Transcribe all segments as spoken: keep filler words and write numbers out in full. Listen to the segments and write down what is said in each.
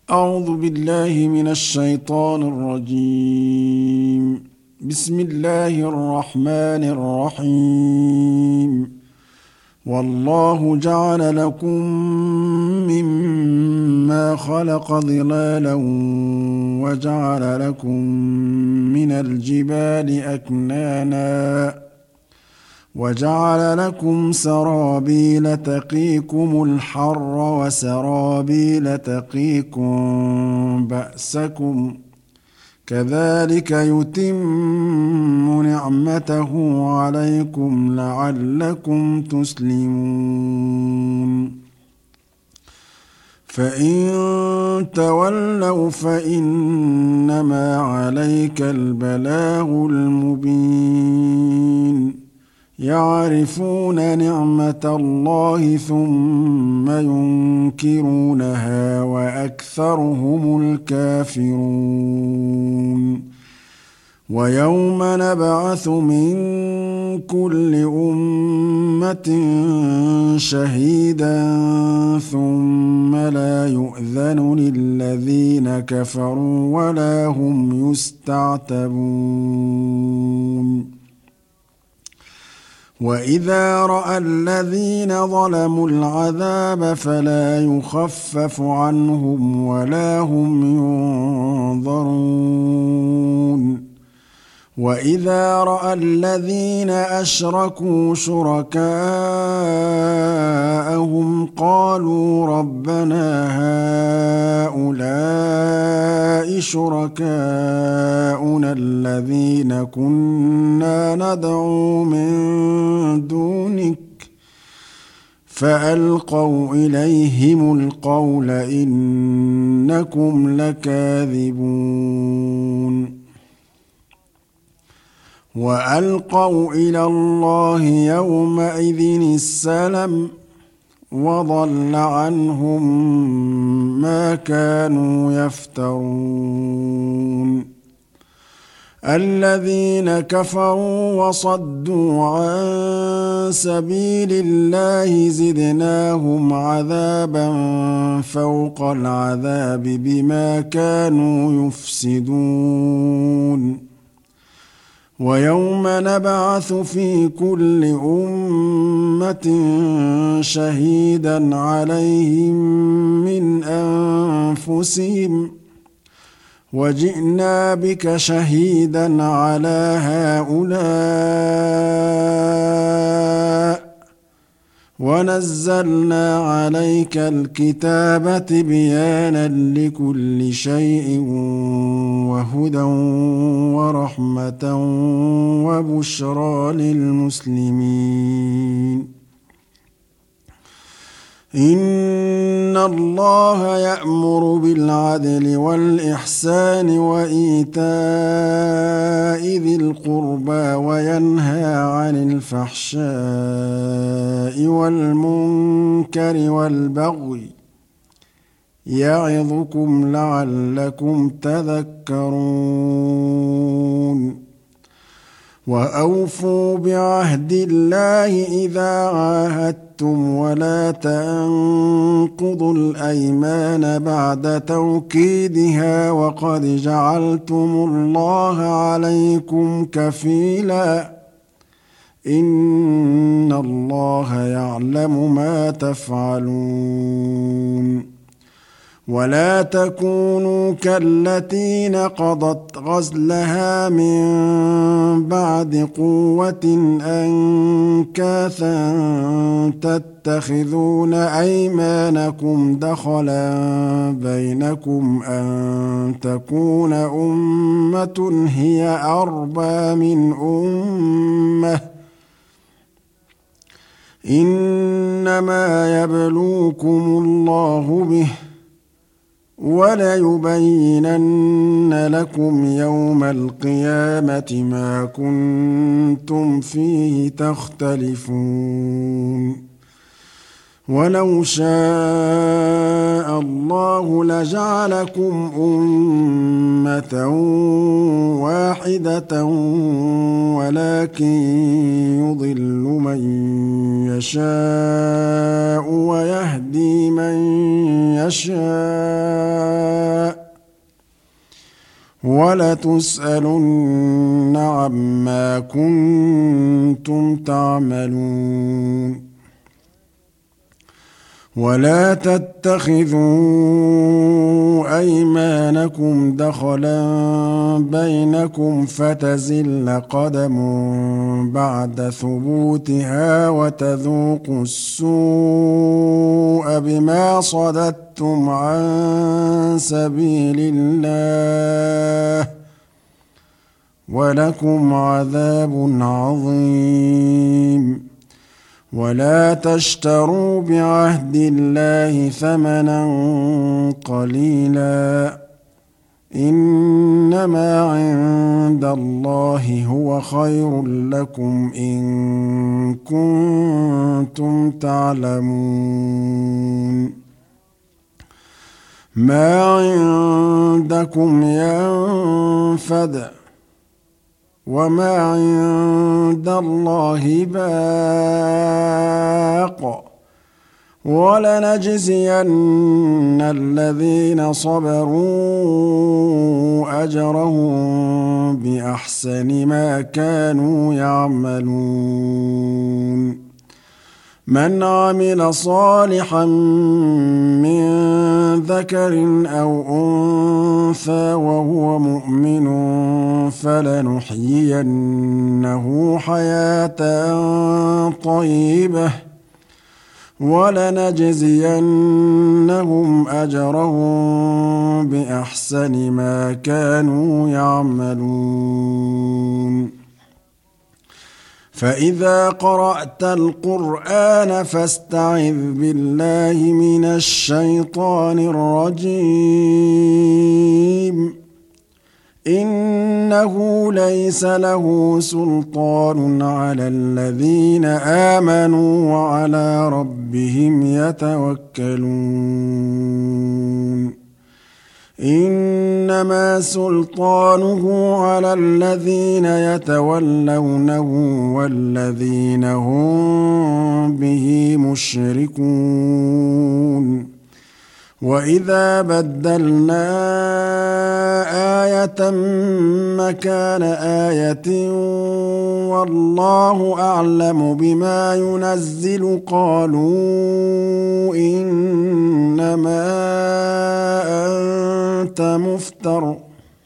أعوذ بالله من الشيطان الرجيم. بسم الله الرحمن الرحيم. والله جعل لكم مما خلق ظلالا وجعل لكم من الجبال أكنانا وجعل لكم سرابيل تقيكم الحر وسرابيل تقيكم بأسكم كذلك يتم نعمته عليكم لعلكم تسلمون. فإن تولوا فإنما عليك البلاغ المبين. يعرفون نعمة الله ثم ينكرونها وأكثرهم الكافرون. ويوم نبعث من كل أمة شهيدا ثم لا يؤذن للذين كفروا ولا هم يستعتبون. وإذا رأى الذين ظلموا العذاب فلا يخفف عنهم ولا هم ينظرون. وإذا رأى الذين أشركوا شركاءهم قالوا ربنا هؤلاء شركاؤنا الذين كنا ندعو من دونك فألقوا إليهم القول إنكم لكاذبون. وألقوا إلى الله يومئذ السلم وضل عنهم ما كانوا يفترون. الذين كفروا وصدوا عن سبيل الله زدناهم عذابا فوق العذاب بما كانوا يفسدون. ويوم نبعث في كل أمة شهيدا عليهم من أنفسهم وجئنا بك شهيدا على هؤلاء ونزلنا عليك الكتاب تبيانا لكل شيء وهدى ورحمة وبشرى للمسلمين. إن الله يأمر بالعدل والإحسان وإيتاء ذي القربى وينهى عن الفحشاء والمنكر والبغي يعظكم لعلكم تذكرون. وأوفوا بعهد الله إذا عاهدتم ولا تنقضوا الأيمان بعد توكيدها وقد جعلتم الله عليكم كفيلا إن الله يعلم ما تفعلون. ولا تكونوا كالتي نقضت غزلها من بعد قوة أنكاثا تتخذون أيمانكم دخلا بينكم أن تكون أمة هي أربى من أمة إنما يبلوكم الله به وليبينن لكم يوم القيامة ما كنتم فيه تختلفون. ولو شاء الله لجعلكم أمة واحدة ولكن يضل من يشاء ويهدي من يشاء وَلَتُسْأَلُنَّ عَمَّا كُنتُمْ تَعْمَلُونَ وَلَا تَتَّخِذُوا أَيْمَانَكُمْ دَخَلًا بَيْنَكُمْ فَتَزِلَّ قَدَمٌ بَعْدَ ثُبُوتِهَا وَتَذُوقُوا السُّوءَ بِمَا صَدَدتُّمْ عَن سَبِيلِ اللَّهِ وَلَكُمْ عَذَابٌ عَظِيمٌ وَلَا تَشْتَرُوا بِعَهْدِ اللَّهِ ثَمَنًا قَلِيلًا إِنَّمَا عِندَ اللَّهِ هُوَ خَيْرٌ لَّكُمْ إِن كُنتُمْ تَعْلَمُونَ مَا عِندَكُمْ يَنفَدُ وَمَا عِندَ اللَّهِ بَاقٍ وَلَنَجْزِيَنَّ الَّذِينَ صَبَرُوا أَجْرَهُم بِأَحْسَنِ مَا كَانُوا يَعْمَلُونَ مَنْ عَمِلَ صَالِحًا مِّن ذَكَرٍ أَوْ أُنثَىٰ وَهُوَ مُؤْمِنٌ فَلَنُحْيِيَنَّهُ حَيَاةً طَيِّبَةً وَلَنَجْزِيَنَّهُمْ أَجْرَهُم بِأَحْسَنِ مَا كَانُوا يَعْمَلُونَ فَإِذَا قَرَأْتَ الْقُرْآنَ فَاسْتَعِذْ بِاللَّهِ مِنَ الشَّيْطَانِ الرَّجِيمِ إِنَّهُ لَيْسَ لَهُ سُلْطَانٌ عَلَى الَّذِينَ آمَنُوا وَعَلَىٰ رَبِّهِمْ يَتَوَكَّلُونَ إِنَّمَا سُلْطَانُهُ عَلَى الَّذِينَ يَتَوَلَّوْنَهُ وَالَّذِينَ هُم بِهِ مُشْرِكُونَ وَإِذَا بَدَّلْنَا آيَةً مَّكَانَ آيَةٍ وَاللَّهُ أَعْلَمُ بِمَا يُنَزِّلُ قَالُوا إِنَّمَا أَنتَ مُفْتَرٍ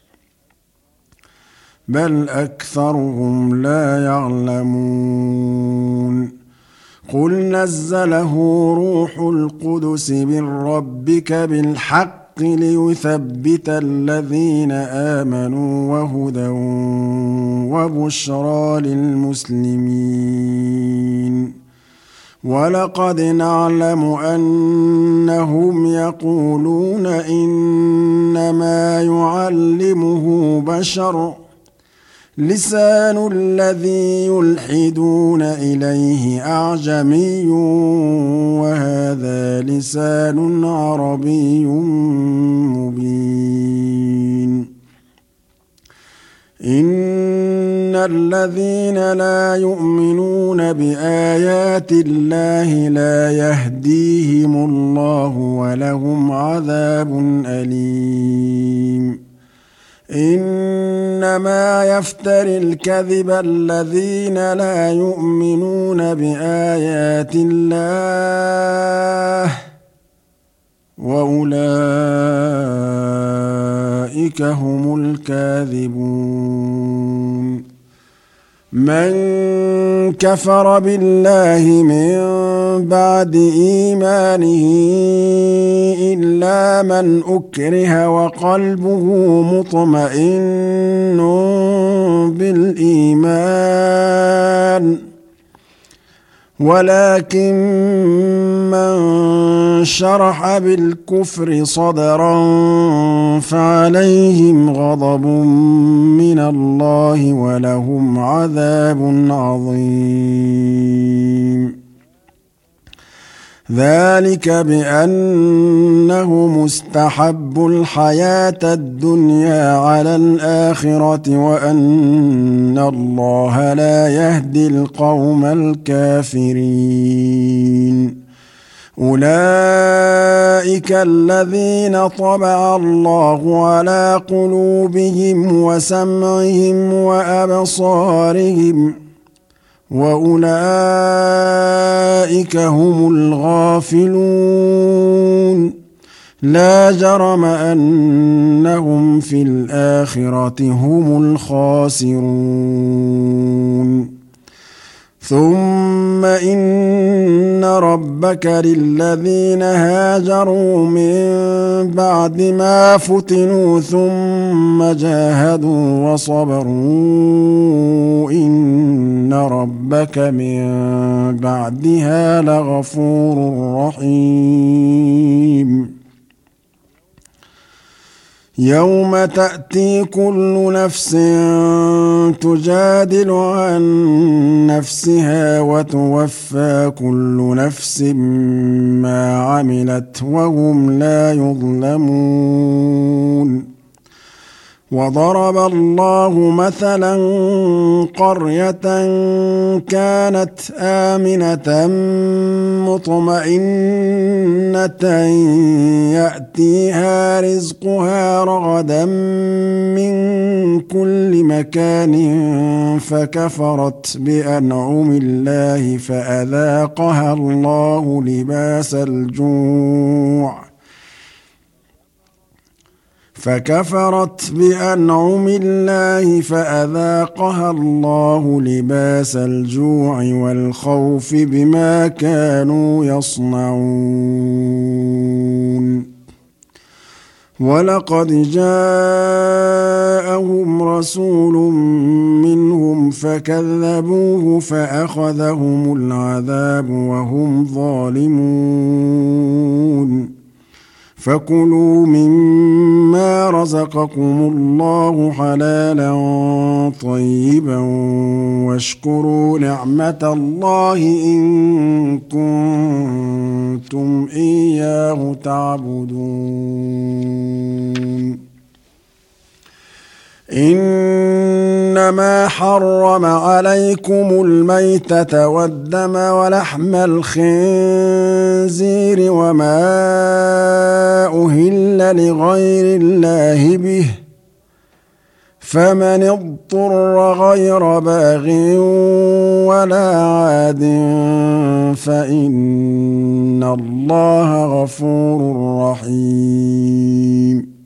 بَلْ أَكْثَرُهُمْ لَا يَعْلَمُونَ قُلْ نَزَّلَهُ رُوحُ الْقُدُسِ مِن رَّبِّكَ بِالْحَقِّ لِيُثَبِّتَ الَّذِينَ آمَنُوا وَهُدًى وَبُشْرَىٰ لِلْمُسْلِمِينَ وَلَقَدْ نَعْلَمُ أَنَّهُمْ يَقُولُونَ إِنَّمَا يُعَلِّمُهُ بَشَرٌ لِّسَانُ الَّذِي يُلْحِدُونَ إِلَيْهِ أَعْجَمِيٌّ وَهَٰذَا لِسَانٌ عَرَبِيٌّ مُّبِينٌ إِنَّ الَّذِينَ لَا يُؤْمِنُونَ بِآيَاتِ اللَّهِ لَا يَهْدِيهِمُ اللَّهُ وَلَهُمْ عَذَابٌ أَلِيمٌ إِنَّمَا يَفْتَرِي الْكَذِبَ الَّذِينَ لَا يُؤْمِنُونَ بِآيَاتِ اللَّهِ وَأُولَٰئِكَ هُمُ الْكَاذِبُونَ مَن كَفَرَ بِاللَّهِ مِن بَعْدِ إِيمَانِهِ إِلَّا مَنْ أُكْرِهَ وَقَلْبُهُ مُطْمَئِنٌّ بِالْإِيمَانِ وَلَٰكِن مَّن شَرَحَ بِالْكُفْرِ صَدْرًا فَعَلَيْهِمْ غَضَبٌ مِّنَ اللَّهِ وَلَهُمْ عَذَابٌ عَظِيمٌ ذَٰلِكَ بِأَنَّهُمُ اسْتَحَبُّوا الْحَيَاةَ الدُّنْيَا عَلَى الْآخِرَةِ وَأَنَّ اللَّهَ لَا يَهْدِي الْقَوْمَ الْكَافِرِينَ أُولَٰئِكَ أولئك الذين طبع الله على قلوبهم وسمعهم وأبصارهم وأولئك هم الغافلون لا جرم أنهم في الآخرة هم الخاسرون ثم إن ربك للذين هاجروا من بعد ما فتنوا ثم جاهدوا وصبروا إن ربك من بعدها لغفور رحيم يوم تأتي كل نفس تجادل عن نفسها وتوفى كل نفس ما عملت وهم لا يظلمون وضرب الله مثلا قرية كانت آمنة مطمئنة يأتيها رزقها رغدا من كل مكان فكفرت بأنعم الله فأذاقها الله لباس الجوع فكفرت بأنعم الله فأذاقها الله لباس الجوع والخوف بما كانوا يصنعون ولقد جاءهم رسول منهم فكذبوه فأخذهم العذاب وهم ظالمون فكلوا مما رزقكم الله حلالا طيبا واشكروا نعمة الله إن كنتم إياه تعبدون إنما حرم عليكم الميتة والدم ولحم الخنزير وما أهل لغير الله به فمن اضطر غير باغ ولا عاد فإن الله غفور رحيم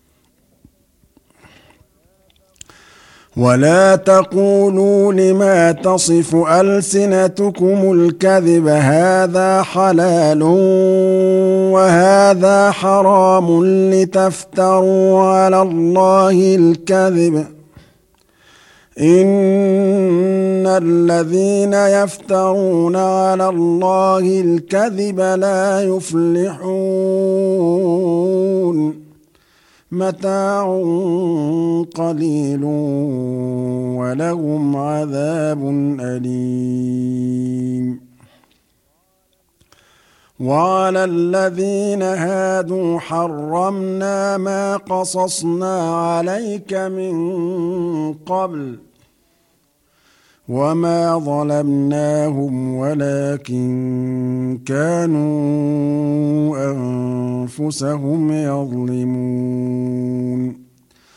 ولا تقولوا لما تصف ألسنتكم الكذب هذا حلال وهذا حرام لتفتروا على الله الكذب إن الذين يفترون على الله الكذب لا يفلحون متاع قليل ولهم عذاب أليم وعلى الذين هادوا حرمنا ما قصصنا عليك من قبل وما ظلمناهم ولكن كانوا أنفسهم يظلمون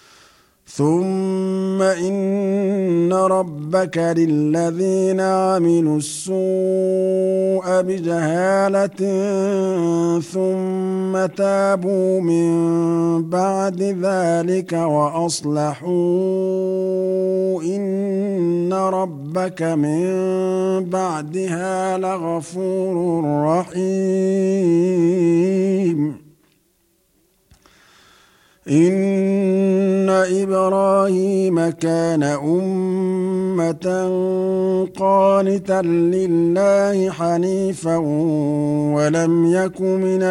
ثم إن ربك للذين عملوا السوء بجهالة ثم تابوا من بعد ذلك وأصلحوا إن ربك من بعدها لغفور رحيم إن إبراهيم كان أمة قانتا لله حنيفا ولم يك من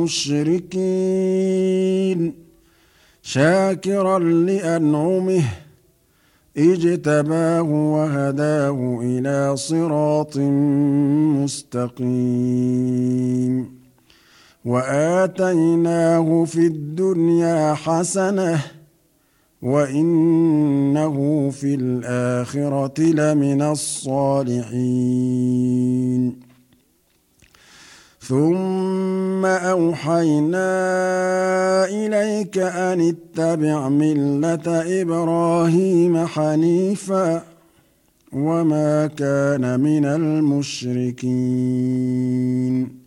المشركين شاكرا لأنعمه اجتباه وهداه إلى صراط مستقيم وآتيناه في الدنيا حسنة وإنه في الآخرة لمن الصالحين ثم أوحينا إليك أن اتبع ملة إبراهيم حنيفا وما كان من المشركين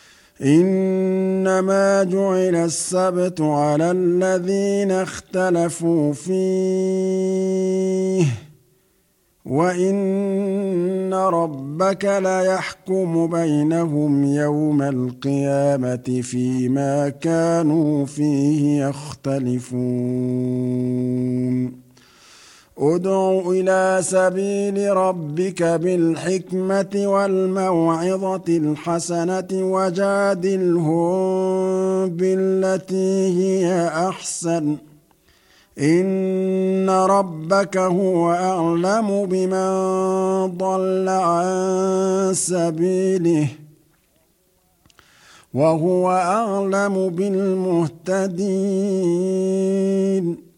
إنما جعل السبت على الذين اختلفوا فيه وإن ربك ليحكم بينهم يوم القيامة فيما كانوا فيه يختلفون ادع إلى سبيل ربك بالحكمة والموعظة الحسنة وجادلهم بالتي هي أحسن إن ربك هو أعلم بمن ضل عن سبيله وهو أعلم بالمهتدين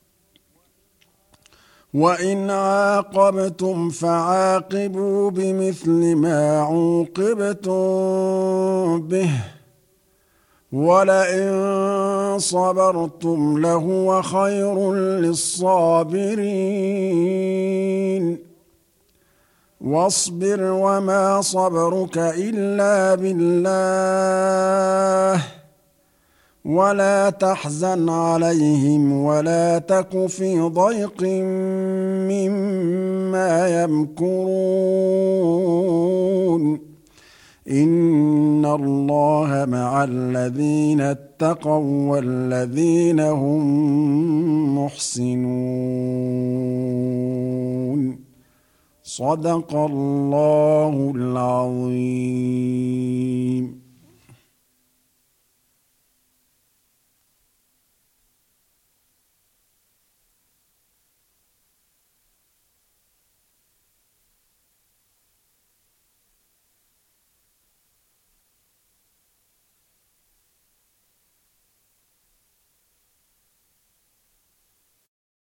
وإن عاقبتم فعاقبوا بمثل ما عوقبتم به ولئن صبرتم لهو خير للصابرين واصبر وما صبرك إلا بالله ولا تحزن عليهم ولا تك في ضيق مما يمكرون إن الله مع الذين اتقوا والذين هم محسنون صدق الله العظيم.